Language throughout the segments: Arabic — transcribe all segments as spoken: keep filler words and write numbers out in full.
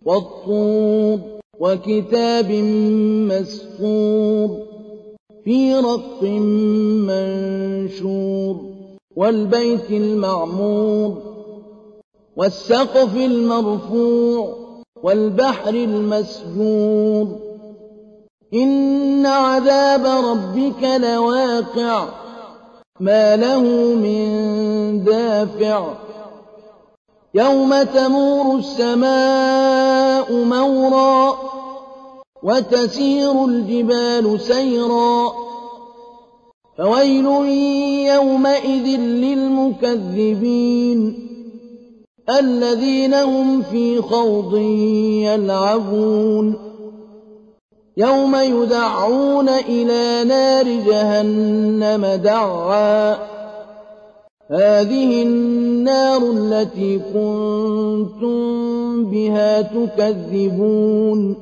وَالطُّورِ وَكِتَابٍ مَّسْطُورٍ فِي رَقٍّ مَّنشُورٍ وَالْبَيْتِ الْمَعْمُورِ وَالسَّقْفِ الْمَرْفُوعِ وَالْبَحْرِ الْمَسْجُورِ إِنَّ عَذَابَ رَبِّكَ لَوَاقِعٌ مَا لَهُ مِن دَافِعٍ يَوْمَ تَمُورُ السَّمَاءُ مَوْرًا وَتَسِيرُ الْجِبَالُ سَيْرًا فَوَيْلٌ يَوْمَئِذٍ لِّلْمُكَذِّبِينَ الَّذِينَ هُمْ فِي خَوْضٍ يَلْعَبُونَ يَوْمَ يُدَعُّونَ إِلَىٰ نَارِ جَهَنَّمَ دَعًّا هَٰذِهِ النَّارُ الَّتِي كُنتُم بِهَا تُكَذِّبُونَ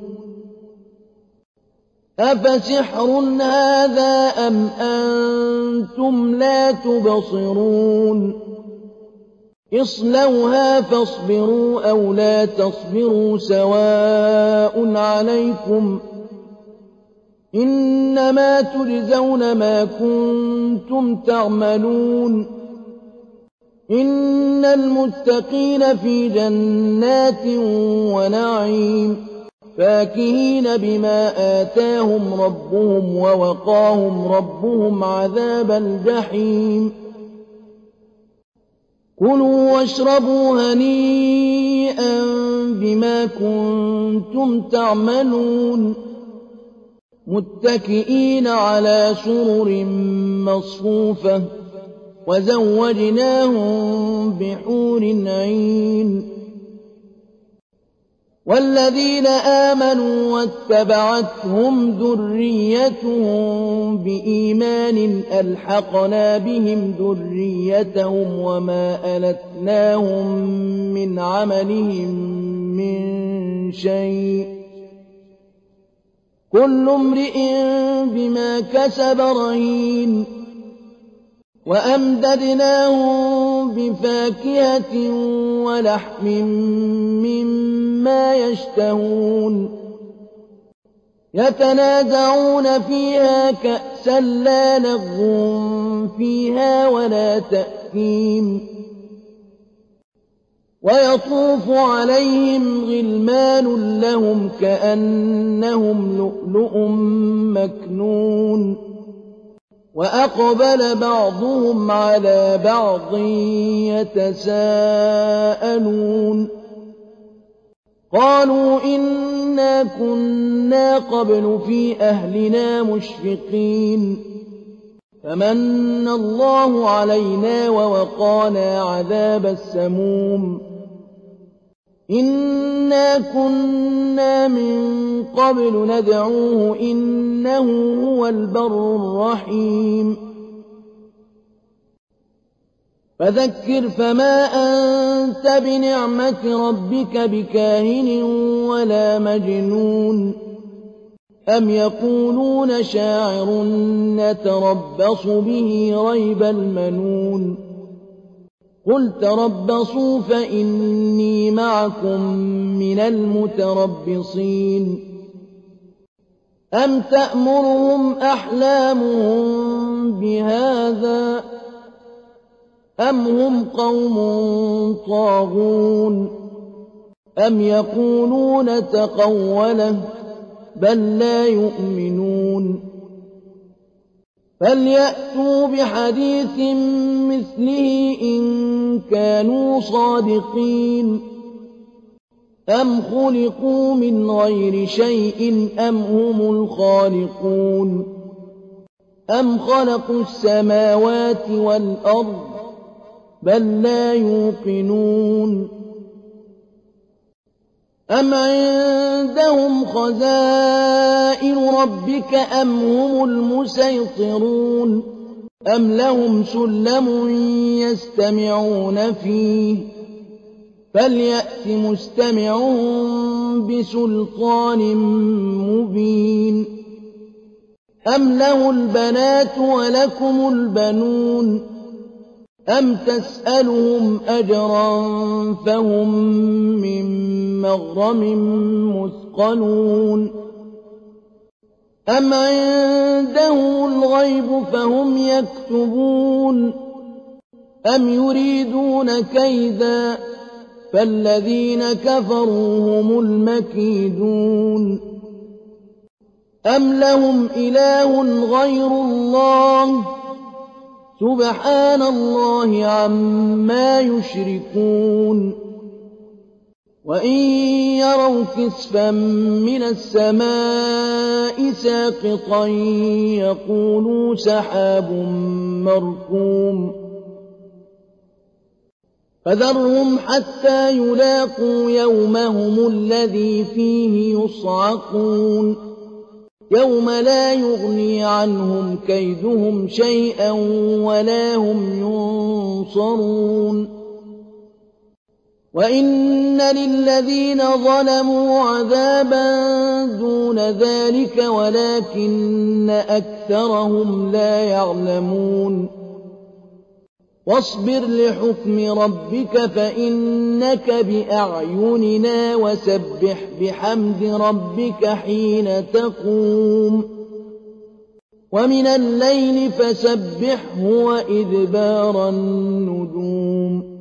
أَفَسِحْرٌ هَٰذَا أَمْ أَنتُمْ لَا تُبْصِرُونَ اصْلَوْهَا فَاصْبِرُوا أَوْ لَا تَصْبِرُوا سَوَاءٌ عَلَيْكُمْ إِنَّمَا تُجْزَوْنَ مَا كُنتُمْ تَعْمَلُونَ إِنَّ الْمُتَّقِينَ فِي جَنَّاتٍ وَنَعِيمٍ فَاكِهِينَ بِمَا آتَاهُمْ رَبُّهُمْ وَوَقَاهُمْ رَبُّهُمْ عَذَابَ الْجَحِيمِ كُلُوا وَاشْرَبُوا هَنِيئًا بِمَا كُنتُمْ تَعْمَلُونَ مُتَّكِئِينَ عَلَىٰ سُرُرٍ مَّصْفُوفَةٍ وَزَوَّجْنَاهُم بِحُورٍ عِينٍ وَالَّذِينَ آمَنُوا وَاتَّبَعَتْهُمْ ذُرِّيَّتُهُم بِإِيمَانٍ أَلْحَقْنَا بِهِمْ ذُرِّيَّتَهُمْ وَمَا أَلَتْنَاهُم مِّنْ عَمَلِهِم مِّن شَيْءٍ ۚ كُلُّ امْرِئٍ بِمَا كَسَبَ رَهِينٌ وَأَمْدَدْنَاهُم بِفَاكِهَةٍ وَلَحْمٍ مِّمَّا يَشْتَهُونَ يَتَنَازَعُونَ فِيهَا كَأْسًا لَّا لَغْوٌ فِيهَا وَلَا تَأْثِيمٌ وَيَطُوفُ عَلَيْهِمْ غِلْمَانٌ لَّهُمْ كَأَنَّهُمْ لُؤْلُؤٌ مَّكْنُونٌ وَأَقْبَلَ بَعْضُهُمْ عَلَىٰ بَعْضٍ يَتَسَاءَلُونَ قَالُوا إِنَّا كُنَّا قَبْلُ فِي أَهْلِنَا مُشْفِقِينَ فَمَنَّ اللَّهُ عَلَيْنَا وَوَقَانَا عَذَابَ السَّمُومِ إِنَّا كُنَّا مِن قَبْلُ نَدْعُوهُ ۖ إِنَّهُ هُوَ الْبَرُّ الرَّحِيمُ فَذَكِّرْ فَمَا أَنتَ بِنِعْمَةِ رَبِّكَ بِكَاهِنٍ وَلَا مَجْنُونٍ أَمْ يَقُولُونَ شَاعِرٌ نَّتَرَبَّصُ بِهِ رَيْبَ الْمَنُونِ قُلْ تَرَبَّصُوا فَإِنِّي مَعَكُم مِّنَ الْمُتَرَبِّصِينَ أَمْ تَأْمُرُهُمْ أَحْلَامُهُم بِهَٰذَا ۚ أَمْ هُمْ قَوْمٌ طَاغُونَ أَمْ يَقُولُونَ تَقَوَّلَهُ ۚ بَل لَّا يُؤْمِنُونَ فَلْيَأْتُوا بِحَدِيثٍ مِّثْلِهِ إِن كَانُوا صَادِقِينَ أَمْ خُلِقُوا مِنْ غَيْرِ شَيْءٍ أَمْ هُمُ الْخَالِقُونَ أَمْ خَلَقُوا السَّمَاوَاتِ وَالْأَرْضَ بَل لَّا يُوقِنُونَ أَمْ عِندَهُمْ خَزَائِنُ رَبِّكَ أَمْ هُمُ الْمُصَيْطِرُونَ أَمْ لَهُمْ سُلَّمٌ يَسْتَمِعُونَ فِيهِ فَلْيَأْتِ مُسْتَمِعُهُم بِسُلْطَانٍ مُّبِينٍ أَمْ لَهُ الْبَنَاتُ وَلَكُمُ الْبَنُونَ أَمْ تَسْأَلُهُمْ أَجْرًا فَهُم مِّن مَّغْرَمٍ مُّثْقَلُونَ أَمْ عِندَهُمُ الْغَيْبُ فَهُمْ يَكْتُبُونَ أَمْ يُرِيدُونَ كَيْدًا فَالَّذِينَ كَفَرُوا هُمُ الْمَكِيدُونَ أَمْ لَهُمْ إِلَٰهٌ غَيْرُ اللَّهِ سُبْحَانَ اللَّهِ عَمَّا يُشْرِكُونَ وَإِن يَرَوْا كِسْفًا مِّنَ السَّمَاءِ سَاقِطًا يَقُولُوا سَحَابٌ مَّرْكُومٌ فَذَرْهُمْ حَتَّىٰ يُلَاقُوا يَوْمَهُمُ الَّذِي فِيهِ يُصْعَقُونَ يَوْمَ لَا يُغْنِي عَنْهُمْ كَيْدُهُمْ شَيْئًا وَلَا هُمْ يُنصَرُونَ وَإِنَّ لِلَّذِينَ ظَلَمُوا عَذَابًا دُونَ ذَٰلِكَ وَلَٰكِنَّ أَكْثَرَهُمْ لَا يَعْلَمُونَ وَاصْبِرْ لِحُكْمِ رَبِّكَ فَإِنَّكَ بِأَعْيُنِنَا وَسَبِّحْ بِحَمْدِ رَبِّكَ حِينَ تَقُومُ وَمِنَ اللَّيْلِ فَسَبِّحْهُ وَإِدْبَارَ النُّجُومِ